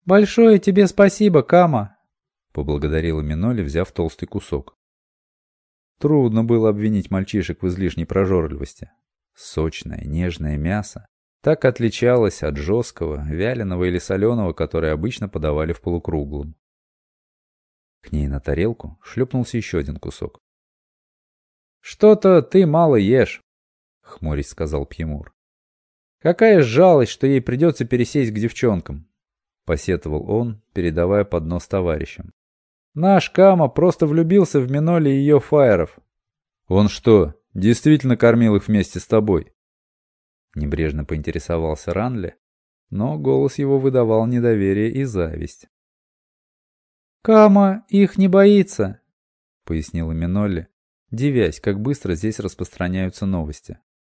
Большое тебе спасибо, Кама, поблагодарила Миноли, взяв толстый кусок. Трудно было обвинить мальчишек в излишней прожорливости. Сочное, нежное мясо так отличалось от жесткого, вяленого или соленого, которое обычно подавали в полукруглом. К ней на тарелку шлепнулся еще один кусок. «Что-то ты мало ешь», — хмурясь сказал Пьемур. «Какая жалость, что ей придется пересесть к девчонкам», — посетовал он, передавая поднос товарищам. «Наш Кама просто влюбился в Миноли и ее фаеров». «Он что, действительно кормил их вместе с тобой?» Небрежно поинтересовался Ранли, но голос его выдавал недоверие и зависть. «Кама их не боится», — пояснила Минолли, дивясь, как быстро здесь распространяются новости.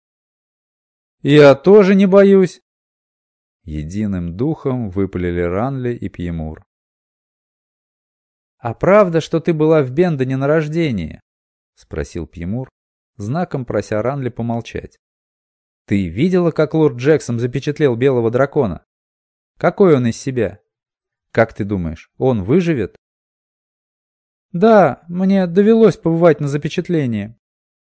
«Я тоже не боюсь!» Единым духом выпалили Ранли и Пьемур. «А правда, что ты была в Бендоне на рождении?» — спросил Пьемур, знаком прося Ранли помолчать. «Ты видела, как лорд Джексон запечатлел белого дракона? Какой он из себя? Как ты думаешь, он выживет?» «Да, мне довелось побывать на запечатлении».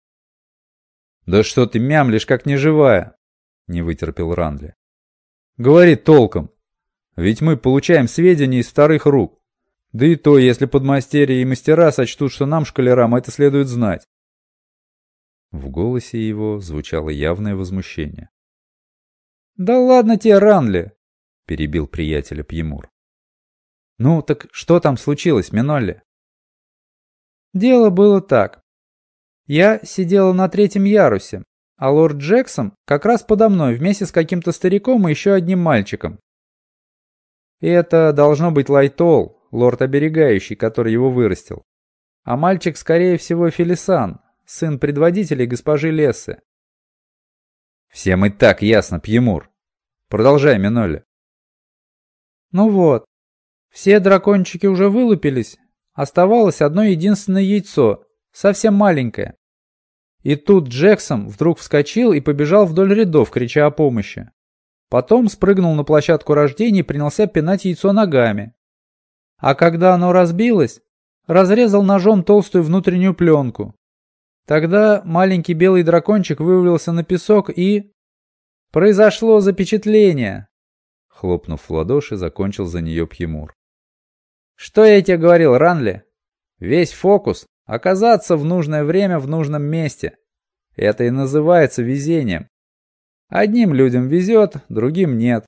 «Да что ты мямлишь, как неживая!» — не вытерпел Ранли. «Говори толком, ведь мы получаем сведения из вторых рук. Да и то, если подмастерья и мастера сочтут, что нам, школярам, это следует знать». В голосе его звучало явное возмущение. «Да ладно тебе, Ранли!» — перебил приятеля Пьемур. «Ну, так что там случилось, Минолли?» «Дело было так. Я сидела на 3-м ярусе, а лорд Джексон как раз подо мной вместе с каким-то стариком и еще одним мальчиком. И это должно быть Лайтол, лорд оберегающий, который его вырастил. А мальчик, скорее всего, Фелисан, сын предводителя госпожи Лессы». «Всем и так ясно, Пьемур. Продолжай, Минолли». «Ну вот, все дракончики уже вылупились, оставалось одно единственное яйцо, совсем маленькое. И тут Джексон вдруг вскочил и побежал вдоль рядов, крича о помощи. Потом спрыгнул на площадку рождения и принялся пинать яйцо ногами. А когда оно разбилось, разрезал ножом толстую внутреннюю пленку. Тогда маленький белый дракончик вывалился на песок и... Произошло запечатление!» Хлопнув в ладоши, закончил за нее Пьемур. «Что я тебе говорил, Ранли? Весь фокус — оказаться в нужное время в нужном месте. Это и называется везением. Одним людям везет, другим нет».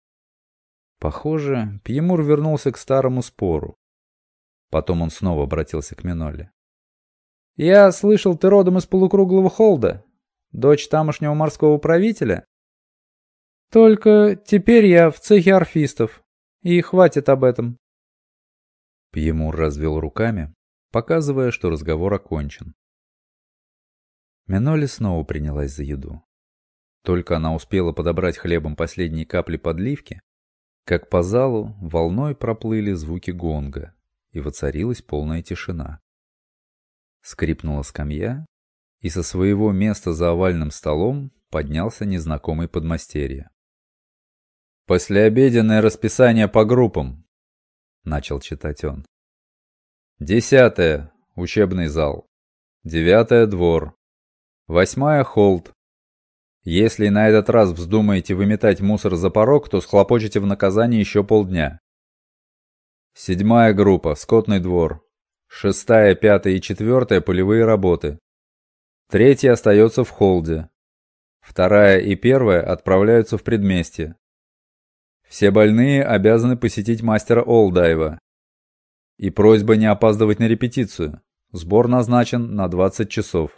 Похоже, Пьемур вернулся к старому спору. Потом он снова обратился к Минолли. «Я слышал, ты родом из полукруглого холда, дочь тамошнего морского правителя?» «Только теперь я в цехе орфистов, и хватит об этом». Пьемур развел руками, показывая, что разговор окончен. Минолли снова принялась за еду. Только она успела подобрать хлебом последние капли подливки, как по залу волной проплыли звуки гонга, и воцарилась полная тишина. Скрипнула скамья, и со своего места за овальным столом поднялся незнакомый подмастерье. «Послеобеденное расписание по группам», — начал читать он. 10-е — учебный зал. 9-е — двор. 8-е — холд. Если на этот раз вздумаете выметать мусор за порог, то схлопочете в наказание еще полдня. 7-я группа — скотный двор. 6-я, 5-я и 4-я — полевые работы. 3-я остается в холде. 2-я и 1-я отправляются в предместье. Все больные обязаны посетить мастера Олдайва. И просьба не опаздывать на репетицию. Сбор назначен на 20 часов.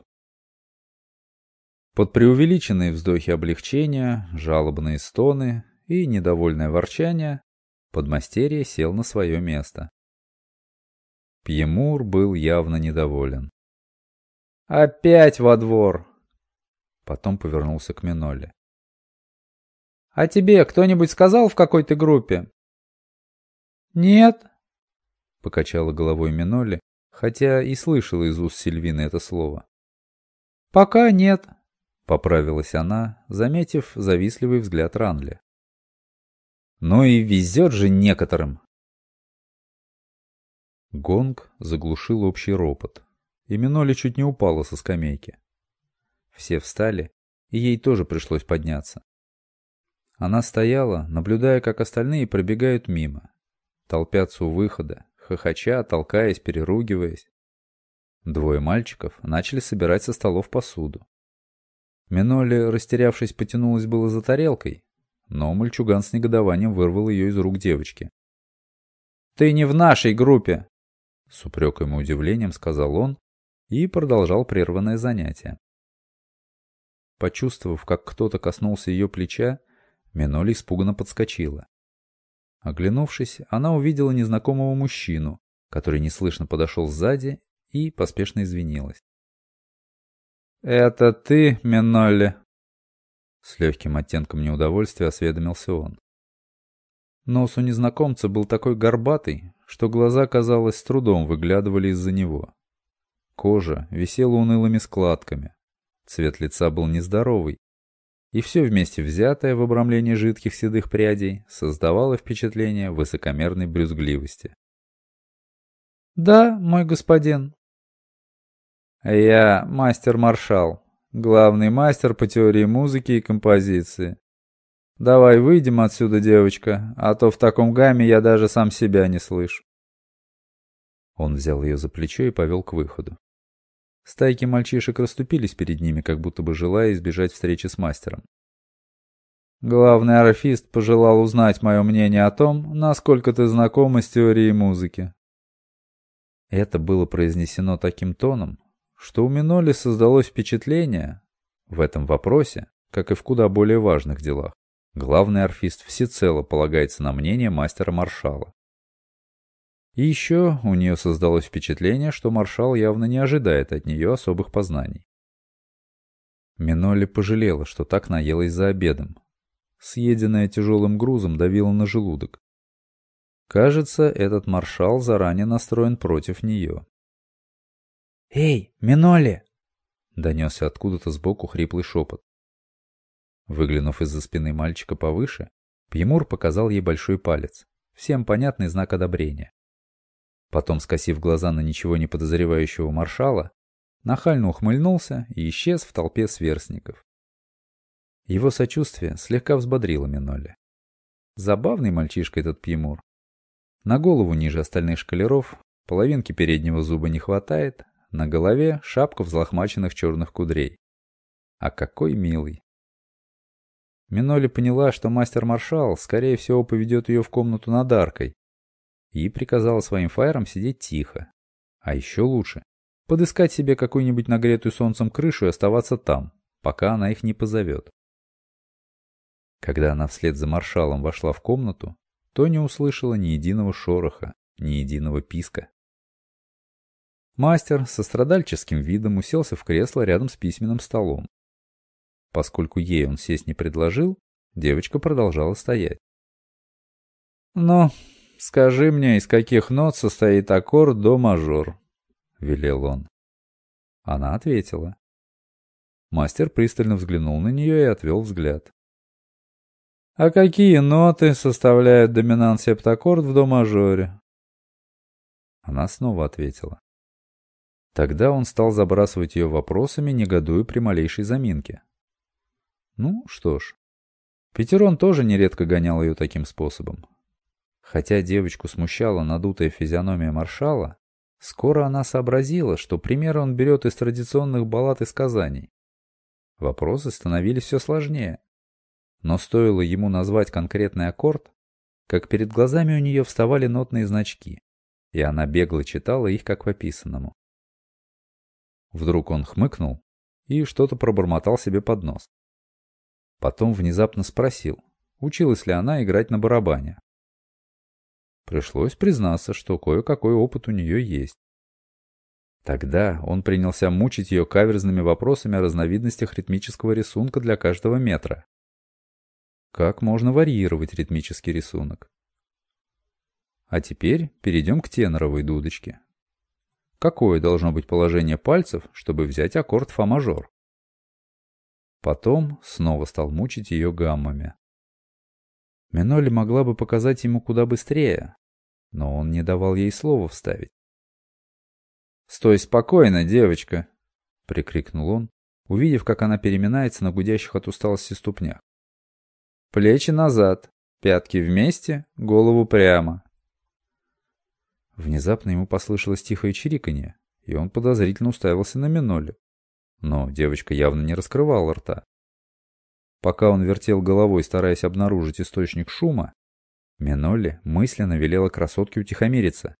Под преувеличенные вздохи облегчения, жалобные стоны и недовольное ворчание подмастерье сел на свое место. Пьемур был явно недоволен. «Опять во двор!» Потом повернулся к Минолли. «А тебе кто-нибудь сказал, в какой ты группе?» «Нет», — покачала головой Минолли, хотя и слышала из уст Сильвины это слово. «Пока нет», — поправилась она, заметив завистливый взгляд Ранли. Ну и везет же некоторым. Гонг заглушил общий ропот, и Миноли чуть не упала со скамейки. Все встали, и ей тоже пришлось подняться. Она стояла, наблюдая, как остальные пробегают мимо, толпятся у выхода, хохоча, толкаясь, переругиваясь. Двое мальчиков начали собирать со столов посуду. Миноли, растерявшись, потянулась было за тарелкой, но мальчуган с негодованием вырвал ее из рук девочки. «Ты не в нашей группе!» С упреком и удивлением сказал он и продолжал прерванное занятие. Почувствовав, как кто-то коснулся ее плеча, Миноли испуганно подскочила. Оглянувшись, она увидела незнакомого мужчину, который неслышно подошел сзади и поспешно извинилась. «Это ты, Миноли?» С легким оттенком неудовольствия осведомился он. Нос у незнакомца был такой горбатый, что глаза, казалось, с трудом выглядывали из-за него. Кожа висела унылыми складками, цвет лица был нездоровый, и все вместе взятое в обрамлении жидких седых прядей создавало впечатление высокомерной брюзгливости. «Да, мой господин». «Я мастер-маршал, главный мастер по теории музыки и композиции. Давай выйдем отсюда, девочка, а то в таком гамме я даже сам себя не слышу». Он взял ее за плечо и повел к выходу. Стайки мальчишек расступились перед ними, как будто бы желая избежать встречи с мастером. «Главный орфист пожелал узнать мое мнение о том, насколько ты знакома с теорией музыки». Это было произнесено таким тоном, что у Миноли создалось впечатление, в этом вопросе, как и в куда более важных делах, главный орфист всецело полагается на мнение мастера-маршала. И еще у нее создалось впечатление, что маршал явно не ожидает от нее особых познаний. Миноли пожалела, что так наелась за обедом. Съеденное тяжелым грузом давило на желудок. Кажется, этот маршал заранее настроен против нее. «Эй, Миноли!» — донесся откуда-то сбоку хриплый шепот. Выглянув из-за спины мальчика повыше, Пьемур показал ей большой палец, всем понятный знак одобрения. Потом, скосив глаза на ничего не подозревающего маршала, нахально ухмыльнулся и исчез в толпе сверстников. Его сочувствие слегка взбодрило Миноли. Забавный мальчишка этот Пьемур. На голову ниже остальных школяров половинки переднего зуба не хватает, на голове шапка взлохмаченных черных кудрей. А какой милый! Миноли поняла, что мастер-маршал, скорее всего, поведет ее в комнату над аркой, и приказала своим фаерам сидеть тихо. А еще лучше — подыскать себе какую-нибудь нагретую солнцем крышу и оставаться там, пока она их не позовет. Когда она вслед за маршалом вошла в комнату, то не услышала ни единого шороха, ни единого писка. Мастер со страдальческим видом уселся в кресло рядом с письменным столом. Поскольку ей он сесть не предложил, девочка продолжала стоять. «Ну, скажи мне, из каких нот состоит аккорд до-мажор?» — велел он. Она ответила. Мастер пристально взглянул на нее и отвел взгляд. «А какие ноты составляют доминант-септаккорд в до-мажоре?» Она снова ответила. Тогда он стал забрасывать ее вопросами, негодуя при малейшей заминке. Ну, что ж. Петерон тоже нередко гонял ее таким способом. Хотя девочку смущала надутая физиономия маршала, скоро она сообразила, что примеры он берет из традиционных баллад и сказаний. Вопросы становились все сложнее. Но стоило ему назвать конкретный аккорд, как перед глазами у нее вставали нотные значки, и она бегло читала их как в описанному. Вдруг он хмыкнул и что-то пробормотал себе под нос. Потом внезапно спросил, училась ли она играть на барабане. Пришлось признаться, что кое-какой опыт у нее есть. Тогда он принялся мучить ее каверзными вопросами о разновидностях ритмического рисунка для каждого метра. Как можно варьировать ритмический рисунок? А теперь перейдем к теноровой дудочке. Какое должно быть положение пальцев, чтобы взять аккорд фа-мажор? Потом снова стал мучить ее гаммами. Миноли могла бы показать ему куда быстрее, но он не давал ей слова вставить. «Стой спокойно, девочка!» — прикрикнул он, увидев, как она переминается на гудящих от усталости ступнях. «Плечи назад, пятки вместе, голову прямо». Внезапно ему послышалось тихое чириканье, и он подозрительно уставился на Миноли. Но девочка явно не раскрывала рта. Пока он вертел головой, стараясь обнаружить источник шума, Миноли мысленно велела красотке утихомириться.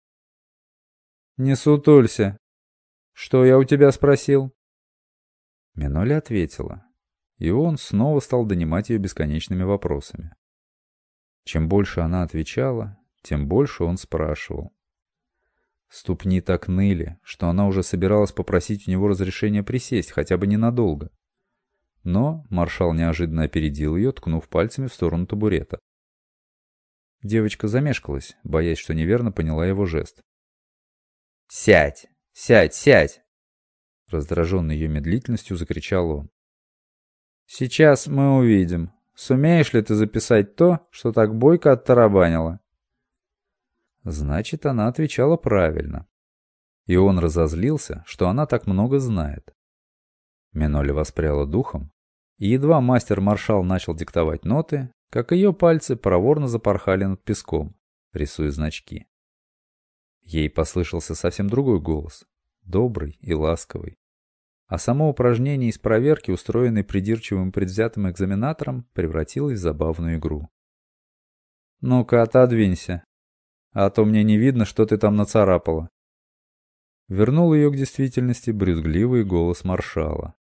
«Не сутулься. Что я у тебя спросил?» Миноли ответила, и он снова стал донимать ее бесконечными вопросами. Чем больше она отвечала, тем больше он спрашивал. Ступни так ныли, что она уже собиралась попросить у него разрешения присесть, хотя бы ненадолго. Но маршал неожиданно опередил ее, ткнув пальцами в сторону табурета. Девочка замешкалась, боясь, что неверно поняла его жест. «Сядь! Сядь! Сядь!» Раздраженный ее медлительностью закричал он. «Сейчас мы увидим, сумеешь ли ты записать то, что так бойко оттарабанила». Значит, она отвечала правильно. И он разозлился, что она так много знает. Миноли воспряла духом, и едва мастер-маршал начал диктовать ноты, как ее пальцы проворно запорхали над песком, рисуя значки. Ей послышался совсем другой голос, добрый и ласковый. А само упражнение из проверки, устроенное придирчивым предвзятым экзаменатором, превратилось в забавную игру. «Ну-ка, отодвинься, а то мне не видно, что ты там нацарапала». Вернул ее к действительности брюзгливый голос маршала.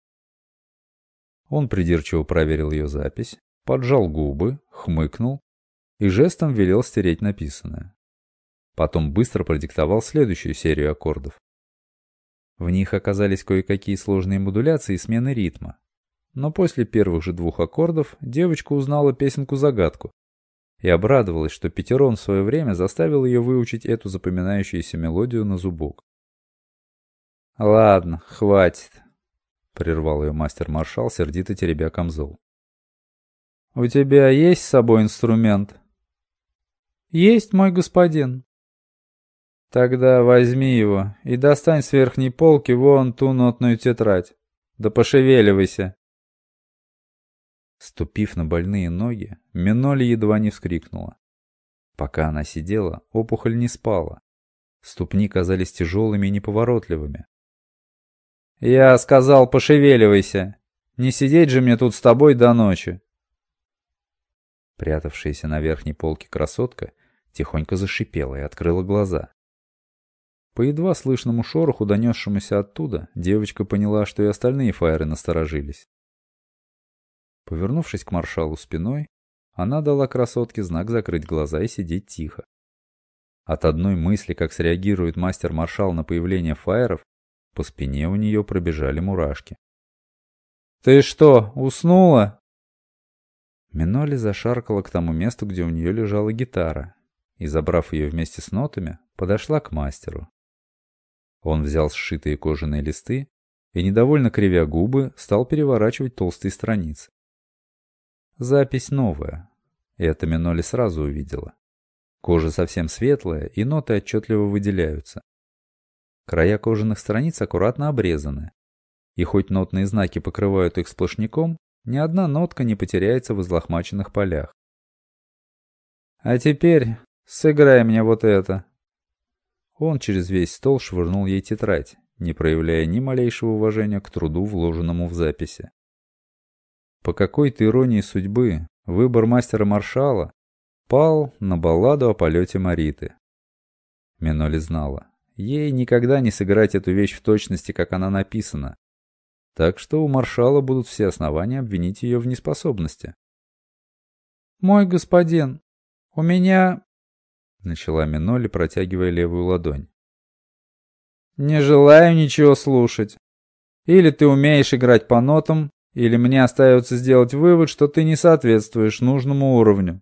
Он придирчиво проверил ее запись, поджал губы, хмыкнул и жестом велел стереть написанное. Потом быстро продиктовал следующую серию аккордов. В них оказались кое-какие сложные модуляции и смены ритма. Но после первых же 2 аккордов девочка узнала песенку-загадку и обрадовалась, что Петерон в свое время заставил ее выучить эту запоминающуюся мелодию на зубок. «Ладно, хватит», — прервал ее мастер-маршал, сердито теребя камзол. «У тебя есть с собой инструмент?» «Есть, мой господин». «Тогда возьми его и достань с верхней полки вон ту нотную тетрадь. Да пошевеливайся». Ступив на больные ноги, Миноли едва не вскрикнула. Пока она сидела, опухоль не спала. Ступни казались тяжелыми и неповоротливыми. «Я сказал, пошевеливайся! Не сидеть же мне тут с тобой до ночи!» Прятавшаяся на верхней полке красотка тихонько зашипела и открыла глаза. По едва слышному шороху, донесшемуся оттуда, девочка поняла, что и остальные фаеры насторожились. Повернувшись к маршалу спиной, она дала красотке знак закрыть глаза и сидеть тихо. От одной мысли, как среагирует мастер-маршал на появление фаеров, по спине у нее пробежали мурашки. «Ты что, уснула?» Миноли зашаркала к тому месту, где у нее лежала гитара, и, забрав ее вместе с нотами, подошла к мастеру. Он взял сшитые кожаные листы и, недовольно кривя губы, стал переворачивать толстые страницы. Запись новая, и это Миноли сразу увидела. Кожа совсем светлая, и ноты отчетливо выделяются. Края кожаных страниц аккуратно обрезаны, и хоть нотные знаки покрывают их сплошняком, ни одна нотка не потеряется в излохмаченных полях. «А теперь сыграй мне вот это». Он через весь стол швырнул ей тетрадь, не проявляя ни малейшего уважения к труду, вложенному в записи. По какой-то иронии судьбы выбор мастера-маршала пал на балладу о полете Мариты. Миноли знала, ей никогда не сыграть эту вещь в точности, как она написана, так что у маршала будут все основания обвинить ее в неспособности. «Мой господин, у меня...» — начала Миноли, протягивая левую ладонь. «Не желаю ничего слушать. Или ты умеешь играть по нотам, или мне остается сделать вывод, что ты не соответствуешь нужному уровню».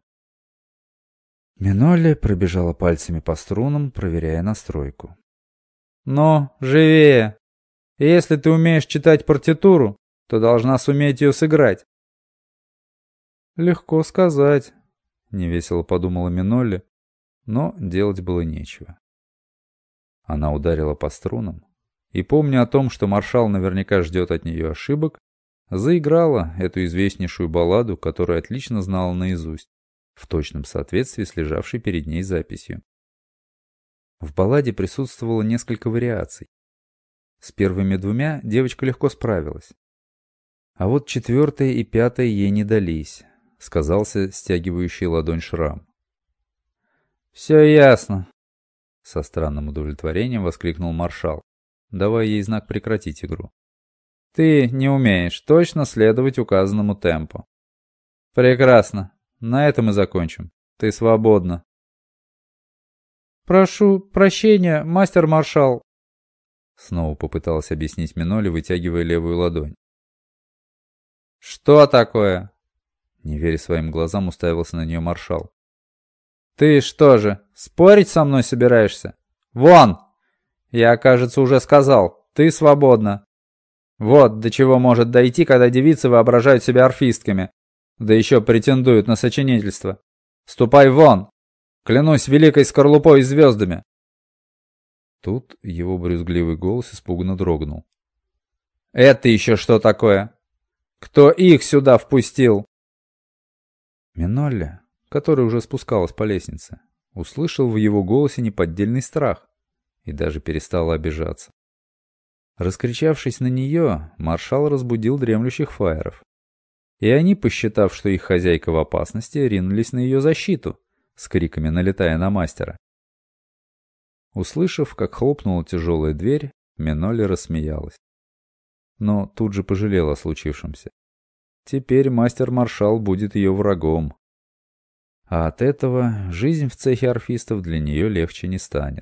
Миноли пробежала пальцами по струнам, проверяя настройку. «Но, живее! Если ты умеешь читать партитуру, то должна суметь ее сыграть». «Легко сказать», — невесело подумала Минолли, но делать было нечего. Она ударила по струнам и, помня о том, что маршал наверняка ждет от нее ошибок, заиграла эту известнейшую балладу, которую отлично знала наизусть, в точном соответствии с лежавшей перед ней записью. В балладе присутствовало несколько вариаций. С первыми двумя девочка легко справилась. А вот четвертая и пятая ей не дались, сказался стягивающий ладонь шрам. «Все ясно», — со странным удовлетворением воскликнул маршал, давая ей знак прекратить игру. «Ты не умеешь точно следовать указанному темпу». «Прекрасно. На этом и закончим. Ты свободна». «Прошу прощения, мастер-маршал», — снова попыталась объяснить Минолли, вытягивая левую ладонь. «Что такое?» — не веря своим глазам, уставился на нее маршал. «Ты что же, спорить со мной собираешься? Вон! Я, кажется, уже сказал, ты свободна. Вот до чего может дойти, когда девицы воображают себя орфистками, да еще претендуют на сочинительство. Ступай вон! Клянусь великой скорлупой и звездами!» Тут его брюзгливый голос испуганно дрогнул. «Это еще что такое? Кто их сюда впустил?» Минолли, которая уже спускалась по лестнице, услышал в его голосе неподдельный страх и даже перестала обижаться. Раскричавшись на нее, маршал разбудил дремлющих фаеров. И они, посчитав, что их хозяйка в опасности, ринулись на ее защиту, с криками налетая на мастера. Услышав, как хлопнула тяжелая дверь, Минолли рассмеялась. Но тут же пожалела о случившемся. Теперь мастер-маршал будет ее врагом. А от этого жизнь в цехе орфистов для нее легче не станет.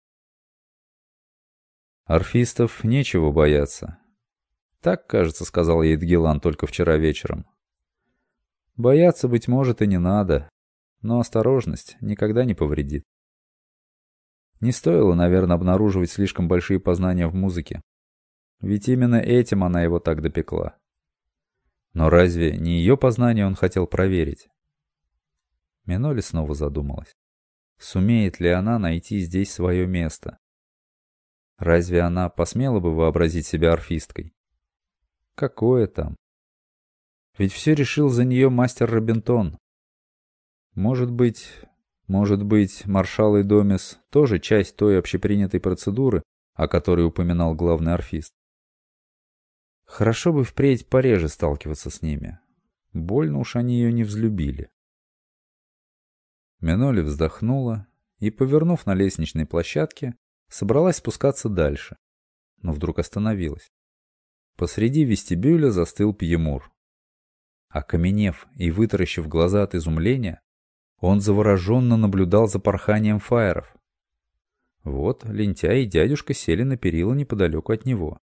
Орфистов нечего бояться. Так, кажется, сказал ей Дгилан только вчера вечером. Бояться, быть может, и не надо, но осторожность никогда не повредит. Не стоило, наверное, обнаруживать слишком большие познания в музыке. Ведь именно этим она его так допекла. Но разве не ее познания он хотел проверить? Минолли снова задумалась. Сумеет ли она найти здесь свое место? Разве она посмела бы вообразить себя орфисткой? Какое там? Ведь все решил за нее мастер Робинтон. Может быть, маршал Идомис тоже часть той общепринятой процедуры, о которой упоминал главный орфист. Хорошо бы впредь пореже сталкиваться с ними. Больно уж они ее не взлюбили. Минолли вздохнула и, повернув на лестничной площадке, собралась спускаться дальше, но вдруг остановилась. Посреди вестибюля застыл Пьемур. Окаменев и вытаращив глаза от изумления, он завороженно наблюдал за порханием фаеров. Вот лентяй и дядюшка сели на перила неподалеку от него.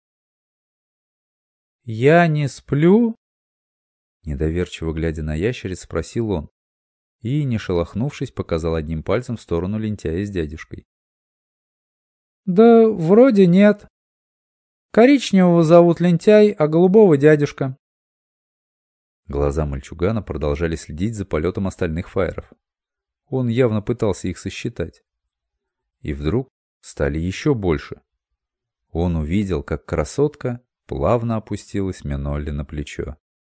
«Я не сплю?» Недоверчиво глядя на ящериц, спросил он и, не шелохнувшись, показал одним пальцем в сторону лентяя с дядюшкой. «Да вроде нет. Коричневого зовут лентяй, а голубого дядюшка». Глаза мальчугана продолжали следить за полетом остальных фаеров. Он явно пытался их сосчитать. И вдруг стали еще больше. Он увидел, как красотка плавно опустилась Минолли на плечо.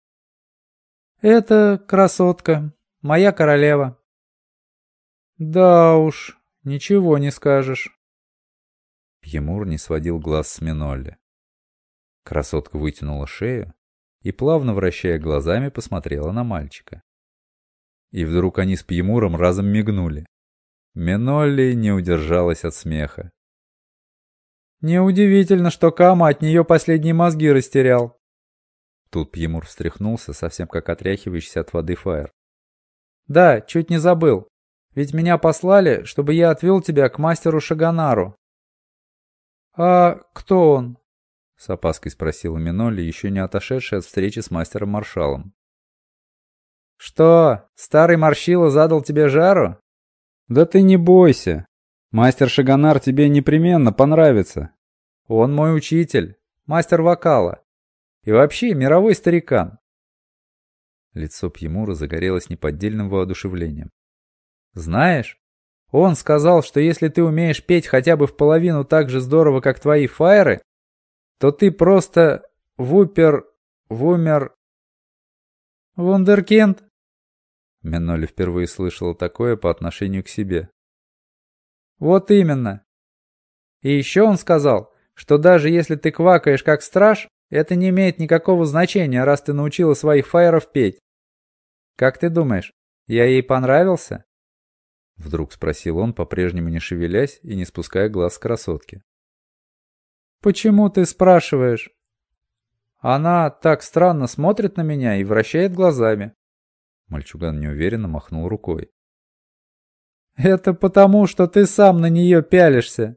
«Это красотка, моя королева». «Да уж, ничего не скажешь». Пьемур не сводил глаз с Минолли. Красотка вытянула шею и, плавно вращая глазами, посмотрела на мальчика. И вдруг они с Пьемуром разом мигнули. Минолли не удержалась от смеха. «Неудивительно, что Кама от нее последние мозги растерял». Тут Пьемур встряхнулся, совсем как отряхивающийся от воды фаер. «Да, чуть не забыл. Ведь меня послали, чтобы я отвел тебя к мастеру Шаганару». «А кто он?» — с опаской спросила Минолли, еще не отошедшая от встречи с мастером-маршалом. «Что, старый Марщила задал тебе жару?» «Да ты не бойся. Мастер Шаганар тебе непременно понравится. Он мой учитель, мастер вокала. И вообще мировой старикан». Лицо Пьемура загорелось неподдельным воодушевлением. Знаешь, он сказал, что если ты умеешь петь хотя бы в половину так же здорово, как твои фаеры, то ты просто вумер... Вундеркинд? Миноли впервые слышала такое по отношению к себе. Вот именно. И еще он сказал, что даже если ты квакаешь как страж, это не имеет никакого значения, раз ты научила своих фаеров петь. Как ты думаешь, я ей понравился? Вдруг спросил он, по-прежнему не шевелясь и не спуская глаз с красотки. Почему ты спрашиваешь? Она так странно смотрит на меня и вращает глазами. Мальчуган неуверенно махнул рукой. Это потому, что ты сам на нее пялишься.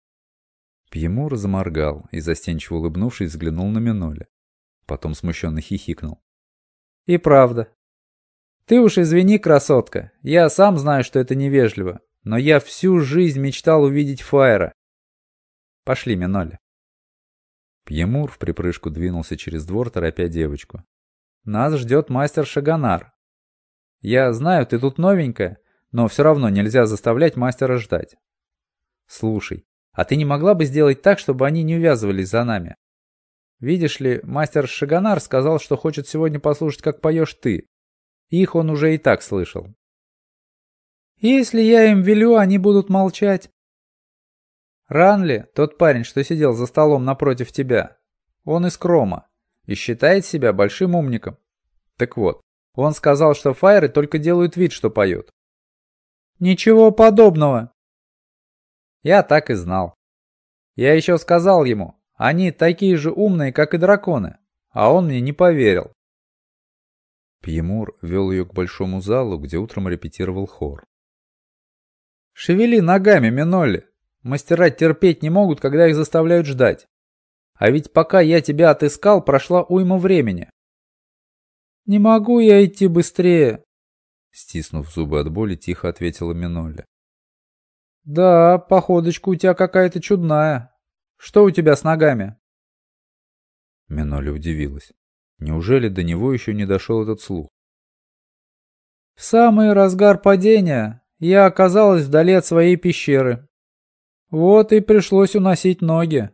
Пьемур заморгал и, застенчиво улыбнувшись, взглянул на Миноли. Потом смущенно хихикнул. И правда. Ты уж извини, красотка, я сам знаю, что это невежливо, но я всю жизнь мечтал увидеть Фаера. Пошли, Миноли. Пьемур вприпрыжку двинулся через двор, торопя девочку. Нас ждет мастер Шаганар. Я знаю, ты тут новенькая, но все равно нельзя заставлять мастера ждать. Слушай, а ты не могла бы сделать так, чтобы они не увязывались за нами? Видишь ли, мастер Шаганар сказал, что хочет сегодня послушать, как поешь ты. Их он уже и так слышал. Если я им велю, они будут молчать. Ранли, тот парень, что сидел за столом напротив тебя, он из Крома и считает себя большим умником. Так вот, он сказал, что фаеры только делают вид, что поют. Ничего подобного. Я так и знал. Я еще сказал ему, они такие же умные, как и драконы, а он мне не поверил. Пьемур вел ее к большому залу, где утром репетировал хор. «Шевели ногами, Миноли! Мастера терпеть не могут, когда их заставляют ждать. А ведь пока я тебя отыскал, прошла уйма времени». «Не могу я идти быстрее», — стиснув зубы от боли, тихо ответила Миноли. «Да, походочка у тебя какая-то чудная. Что у тебя с ногами?» Миноли удивилась. Неужели до него еще не дошел этот слух? В самый разгар падения я оказалась вдали от своей пещеры. Вот и пришлось уносить ноги.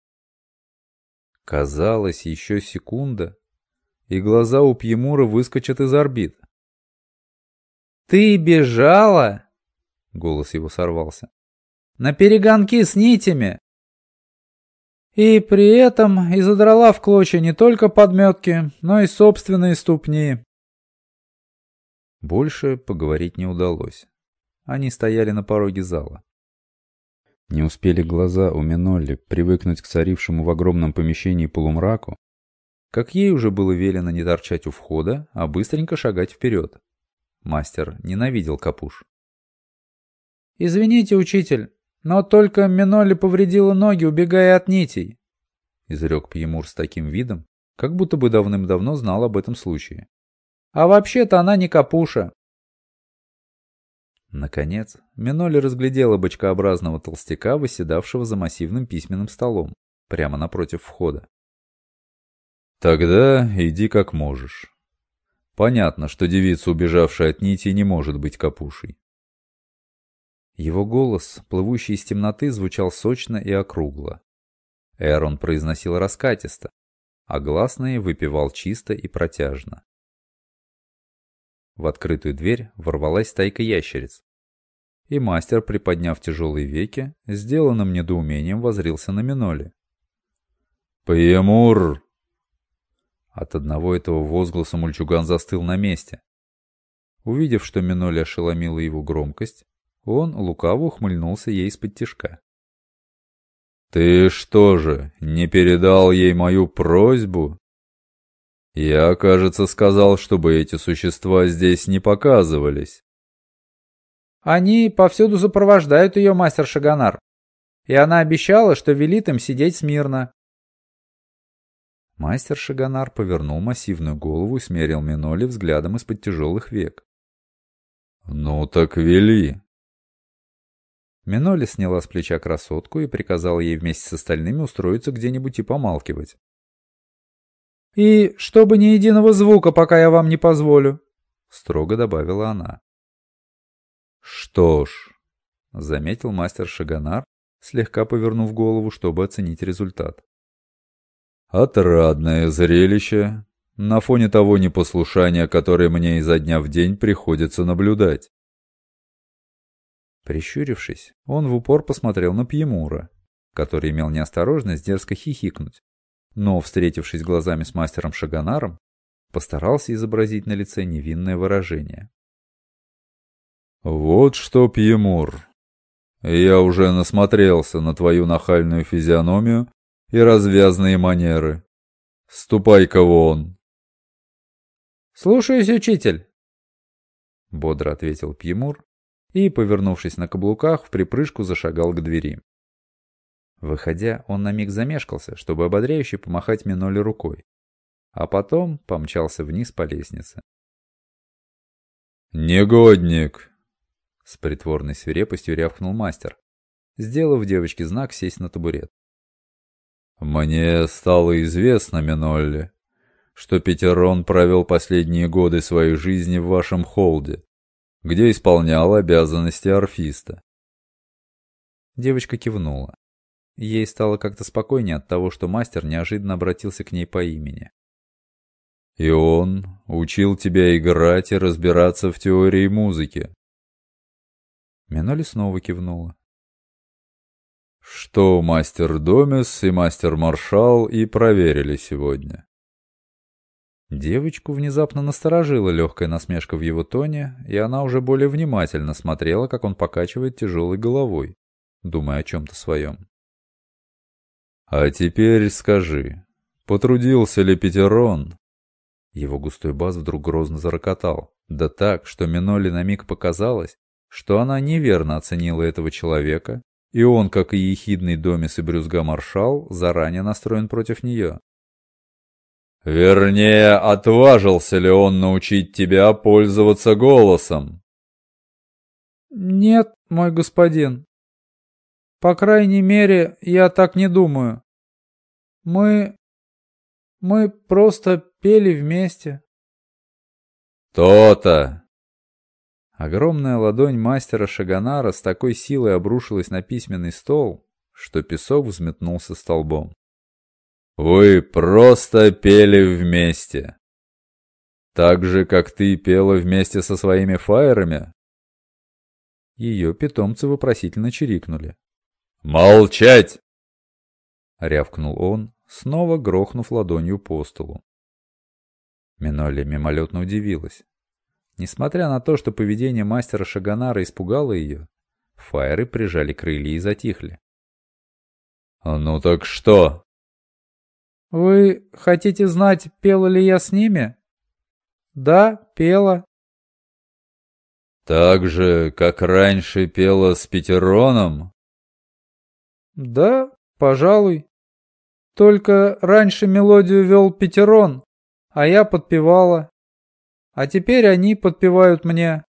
Казалось, еще секунда, и глаза у Пьемура выскочат из орбит. «Ты бежала?» — голос его сорвался. «На перегонки с нитями!» И при этом и задрала в клочья не только подметки, но и собственные ступни. Больше поговорить не удалось. Они стояли на пороге зала. Не успели глаза у Минолли привыкнуть к царившему в огромном помещении полумраку, как ей уже было велено не торчать у входа, а быстренько шагать вперед. Мастер ненавидел капуш. «Извините, учитель, но только Минолли повредила ноги, убегая от нитей», — изрек Пьемур с таким видом, как будто бы давным-давно знал об этом случае. «А вообще-то она не капуша». Наконец, Минолли разглядела бочкообразного толстяка, восседавшего за массивным письменным столом, прямо напротив входа. «Тогда иди как можешь. Понятно, что девица, убежавшая от нити, не может быть капушей». Его голос, плывущий из темноты, звучал сочно и округло. Эрон произносил раскатисто, а гласные выпевал чисто и протяжно. В открытую дверь ворвалась стайка ящериц, и мастер, приподняв тяжелые веки, сделанным недоумением воззрился на Минолли. «Пьемур!» От одного этого возгласа мальчуган застыл на месте. Увидев, что Минолли ошеломила его громкость, он лукаво ухмыльнулся ей из-под тишка. «Ты что же, не передал ей мою просьбу? Я, кажется, сказал, чтобы эти существа здесь не показывались». «Они повсюду сопровождают ее, мастер Шаганар, и она обещала, что велит им сидеть смирно». Мастер Шаганар повернул массивную голову и смерил Минолли взглядом из-под тяжелых век. «Ну так вели». Минолли сняла с плеча красотку и приказала ей вместе с остальными устроиться где-нибудь и помалкивать. «И чтобы ни единого звука, пока я вам не позволю», — строго добавила она. «Что ж», — заметил мастер Шагонар, слегка повернув голову, чтобы оценить результат. «Отрадное зрелище на фоне того непослушания, которое мне изо дня в день приходится наблюдать». Прищурившись, он в упор посмотрел на Пьемура, который имел неосторожность дерзко хихикнуть, но, встретившись глазами с мастером Шагонаром, постарался изобразить на лице невинное выражение. «Вот что, Пьемур, я уже насмотрелся на твою нахальную физиономию и развязные манеры. Ступай-ка вон!» «Слушаюсь, учитель!» — бодро ответил Пьемур и, повернувшись на каблуках, вприпрыжку зашагал к двери. Выходя, он на миг замешкался, чтобы ободряюще помахать Миноле рукой, а потом помчался вниз по лестнице. «Негодник!» — с притворной свирепостью рявкнул мастер, сделав девочке знак сесть на табурет. «Мне стало известно, Минолли, что Петерон провел последние годы своей жизни в вашем холде, где исполнял обязанности орфиста». Девочка кивнула. Ей стало как-то спокойнее от того, что мастер неожиданно обратился к ней по имени. «И он учил тебя играть и разбираться в теории музыки?» Минолли снова кивнула. «Что мастер Домес и мастер Маршал и проверили сегодня?» Девочку внезапно насторожила легкая насмешка в его тоне, и она уже более внимательно смотрела, как он покачивает тяжелой головой, думая о чем-то своем. «А теперь скажи, потрудился ли Петерон?» Его густой бас вдруг грозно зарокотал, да так, что Минолли на миг показалось, что она неверно оценила этого человека, и он, как и ехидный Домес и брюзга-маршал, заранее настроен против нее. «Вернее, отважился ли он научить тебя пользоваться голосом?» «Нет, мой господин. По крайней мере, я так не думаю. Мы просто пели вместе». «То-то!» Огромная ладонь мастера Шагонара с такой силой обрушилась на письменный стол, что песок взметнулся столбом. «Вы просто пели вместе. Так же, как ты пела вместе со своими фаерами?» Ее питомцы вопросительно чирикнули. «Молчать!» — рявкнул он, снова грохнув ладонью по столу. Минолли мимолетно удивилась. Несмотря на то, что поведение мастера Шагонара испугало ее, фаеры прижали крылья и затихли. «Ну так что?» «Вы хотите знать, пела ли я с ними?» «Да, пела». «Так же, как раньше пела с Петероном?» «Да, пожалуй. Только раньше мелодию вел Петерон, а я подпевала. А теперь они подпевают мне».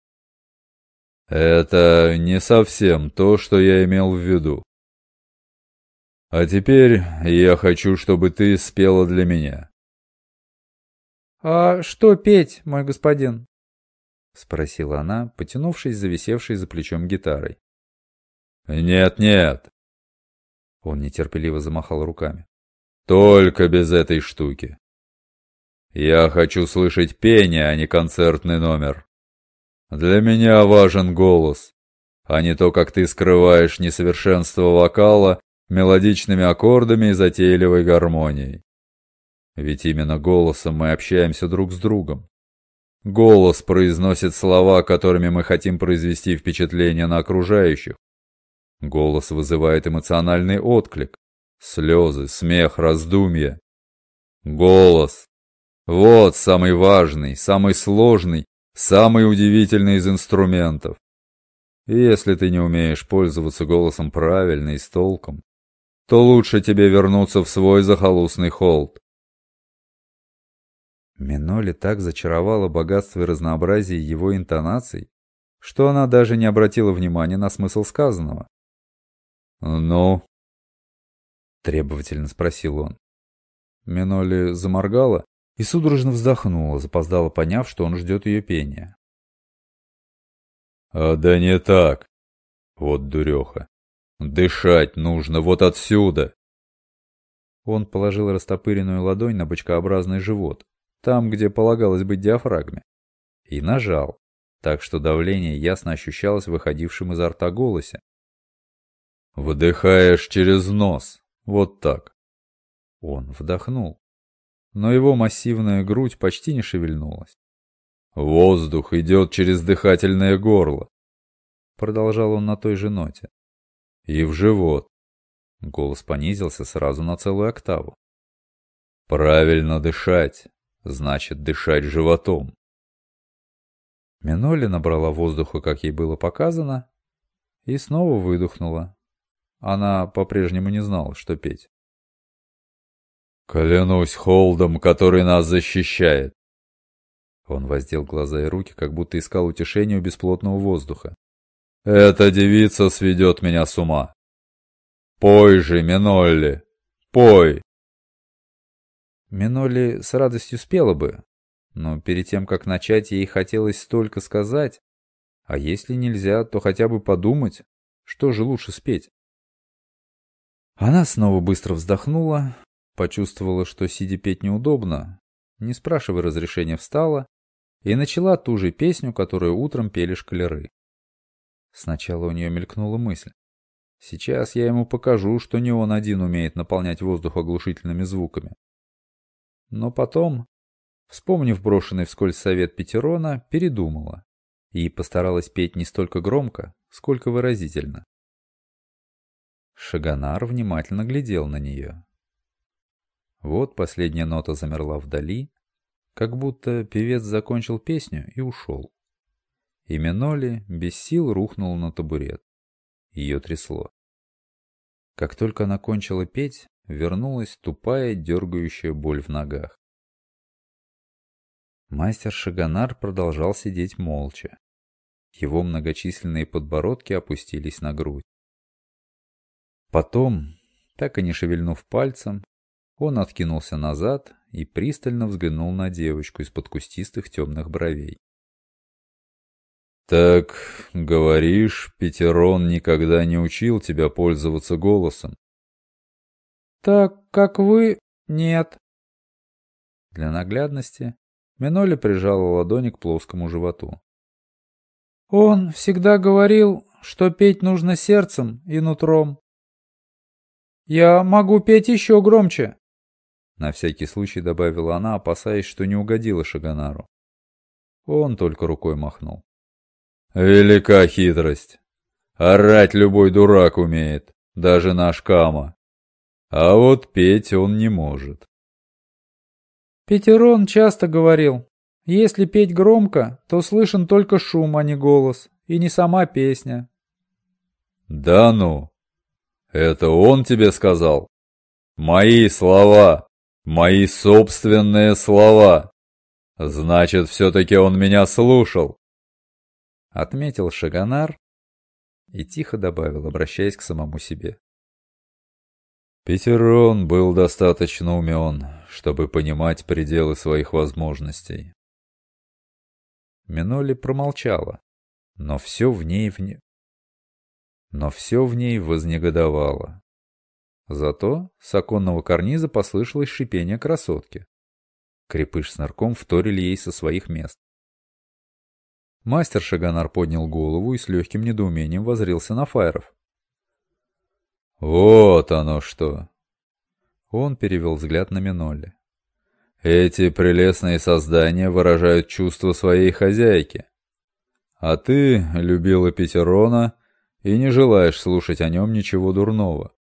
«Это не совсем то, что я имел в виду. А теперь я хочу, чтобы ты спела для меня». «А что петь, мой господин?» — спросила она, потянувшись за висевшей за плечом гитарой. «Нет-нет». Он нетерпеливо замахал руками. «Только без этой штуки. Я хочу слышать пение, а не концертный номер. Для меня важен голос, а не то, как ты скрываешь несовершенство вокала мелодичными аккордами и затейливой гармонией. Ведь именно голосом мы общаемся друг с другом. Голос произносит слова, которыми мы хотим произвести впечатление на окружающих. Голос вызывает эмоциональный отклик, слезы, смех, раздумья. Голос. Вот самый важный, самый сложный, самый удивительный из инструментов. И если ты не умеешь пользоваться голосом правильно и с толком, то лучше тебе вернуться в свой захолустный холд. Минолли так зачаровало богатство и разнообразие его интонаций, что она даже не обратила внимания на смысл сказанного. «Ну?» — требовательно спросил он. Минолли заморгала и судорожно вздохнула, запоздало поняв, что он ждет ее пения. Да не так. Вот дуреха. Дышать нужно вот отсюда. Он положил растопыренную ладонь на бочкообразный живот, там, где полагалось быть диафрагме, и нажал, так что давление ясно ощущалось в выходившем изо рта голосе. Выдыхаешь через нос, вот так. Он вдохнул, но его массивная грудь почти не шевельнулась. Воздух идет через дыхательное горло, продолжал он на той же ноте. И в живот. Голос понизился сразу на целую октаву. Правильно дышать, значит дышать животом. Минолли набрала воздуха, как ей было показано, и снова выдохнула. Она по-прежнему не знала, что петь. «Клянусь Холдом, который нас защищает!» Он воздел глаза и руки, как будто искал утешения у бесплотного воздуха. «Эта девица сведет меня с ума! Пой же, Минолли! Пой!» Минолли с радостью спела бы, но перед тем, как начать, ей хотелось столько сказать, а если нельзя, то хотя бы подумать, что же лучше спеть. Она снова быстро вздохнула, почувствовала, что сидя петь неудобно, не спрашивая разрешения встала и начала ту же песню, которую утром пели школяры. Сначала у нее мелькнула мысль. Сейчас я ему покажу, что не он один умеет наполнять воздух оглушительными звуками. Но потом, вспомнив брошенный вскользь совет Петерона, передумала и постаралась петь не столько громко, сколько выразительно. Шагонар внимательно глядел на нее. Вот последняя нота замерла вдали, как будто певец закончил песню и ушел. И Минолли без сил рухнула на табурет. Ее трясло. Как только она кончила петь, вернулась тупая, дергающая боль в ногах. Мастер Шагонар продолжал сидеть молча. Его многочисленные подбородки опустились на грудь. Потом, так и не шевельнув пальцем, он откинулся назад и пристально взглянул на девочку из-под кустистых темных бровей. «Так, говоришь, Петерон никогда не учил тебя пользоваться голосом?» «Так, как вы, нет». Для наглядности Минолли прижала ладони к плоскому животу. «Он всегда говорил, что петь нужно сердцем и нутром. Я могу петь еще громче», — на всякий случай добавила она, опасаясь, что не угодила Шагонару. Он только рукой махнул. «Велика хитрость. Орать любой дурак умеет, даже наш Кама. А вот петь он не может». Петерон часто говорил, если петь громко, то слышен только шум, а не голос, и не сама песня. «Да ну! Это он тебе сказал? Мои слова! Мои собственные слова! Значит, все-таки он меня слушал!» Отметил Шагонар и тихо добавил, обращаясь к самому себе. Петерон был достаточно умен, чтобы понимать пределы своих возможностей. Минолли промолчала, но все в ней вознегодовало. Зато с оконного карниза послышалось шипение красотки. Крепыш с Нырком вторили ей со своих мест. Мастер Шагонар поднял голову и с легким недоумением воззрился на Фаеров. «Вот оно что!» Он перевел взгляд на Минолли. «Эти прелестные создания выражают чувства своей хозяйки. А ты любила Петерона и не желаешь слушать о нем ничего дурного».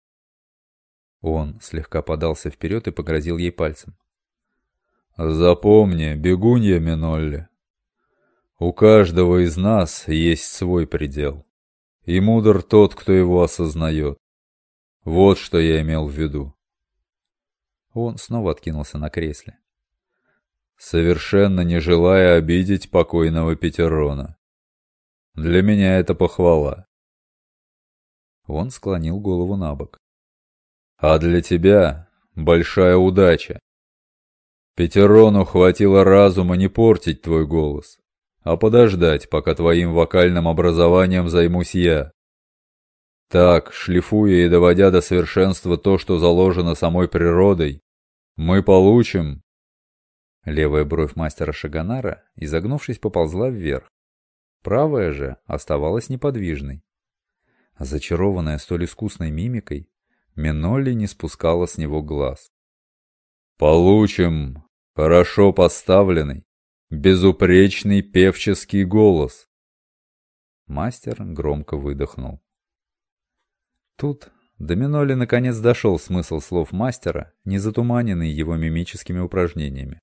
Он слегка подался вперед и погрозил ей пальцем. «Запомни, бегунья Минолли, у каждого из нас есть свой предел, и мудр тот, кто его осознает. Вот что я имел в виду». Он снова откинулся на кресле. «Совершенно не желая обидеть покойного Петерона. Для меня это похвала». Он склонил голову набок. «А для тебя большая удача. Петерону хватило разума не портить твой голос, а подождать, пока твоим вокальным образованием займусь я. Так, шлифуя и доводя до совершенства то, что заложено самой природой, мы получим...» Левая бровь мастера Шагонара, изогнувшись, поползла вверх. Правая же оставалась неподвижной. Зачарованная столь искусной мимикой, Минолли не спускала с него глаз. «Получим хорошо поставленный, безупречный певческий голос!» Мастер громко выдохнул. Тут до Минолли наконец дошел смысл слов мастера, не затуманенный его мимическими упражнениями.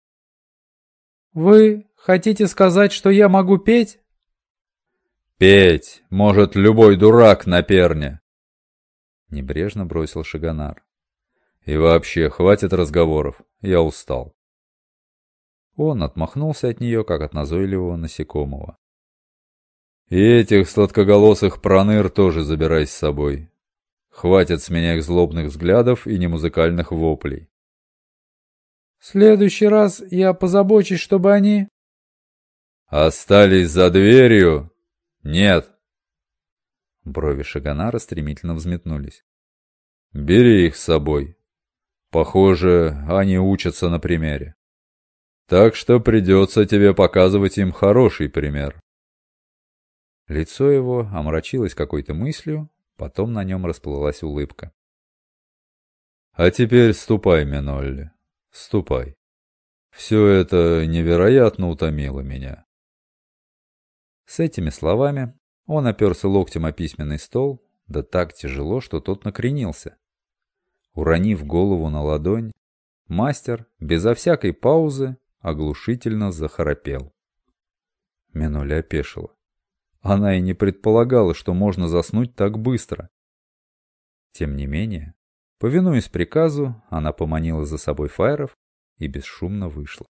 «Вы хотите сказать, что я могу петь?» «Петь может любой дурак на перне!» Небрежно бросил Шагонар. «И вообще, хватит разговоров, я устал». Он отмахнулся от нее, как от назойливого насекомого. «И этих сладкоголосых проныр тоже забирай с собой. Хватит с меня их злобных взглядов и немузыкальных воплей». «В следующий раз я позабочусь, чтобы они...» «Остались за дверью? Нет!» Брови Шагонара стремительно взметнулись. «Бери их с собой. Похоже, они учатся на примере. Так что придется тебе показывать им хороший пример». Лицо его омрачилось какой-то мыслью, потом на нем расплылась улыбка. «А теперь ступай, Минолли, ступай. Все это невероятно утомило меня». С этими словами он оперся локтем о письменный стол, да так тяжело, что тот накренился. Уронив голову на ладонь, мастер, безо всякой паузы, оглушительно захрапел. Минолли опешила. Она и не предполагала, что можно заснуть так быстро. Тем не менее, повинуясь приказу, она поманила за собой Фаеров и бесшумно вышла.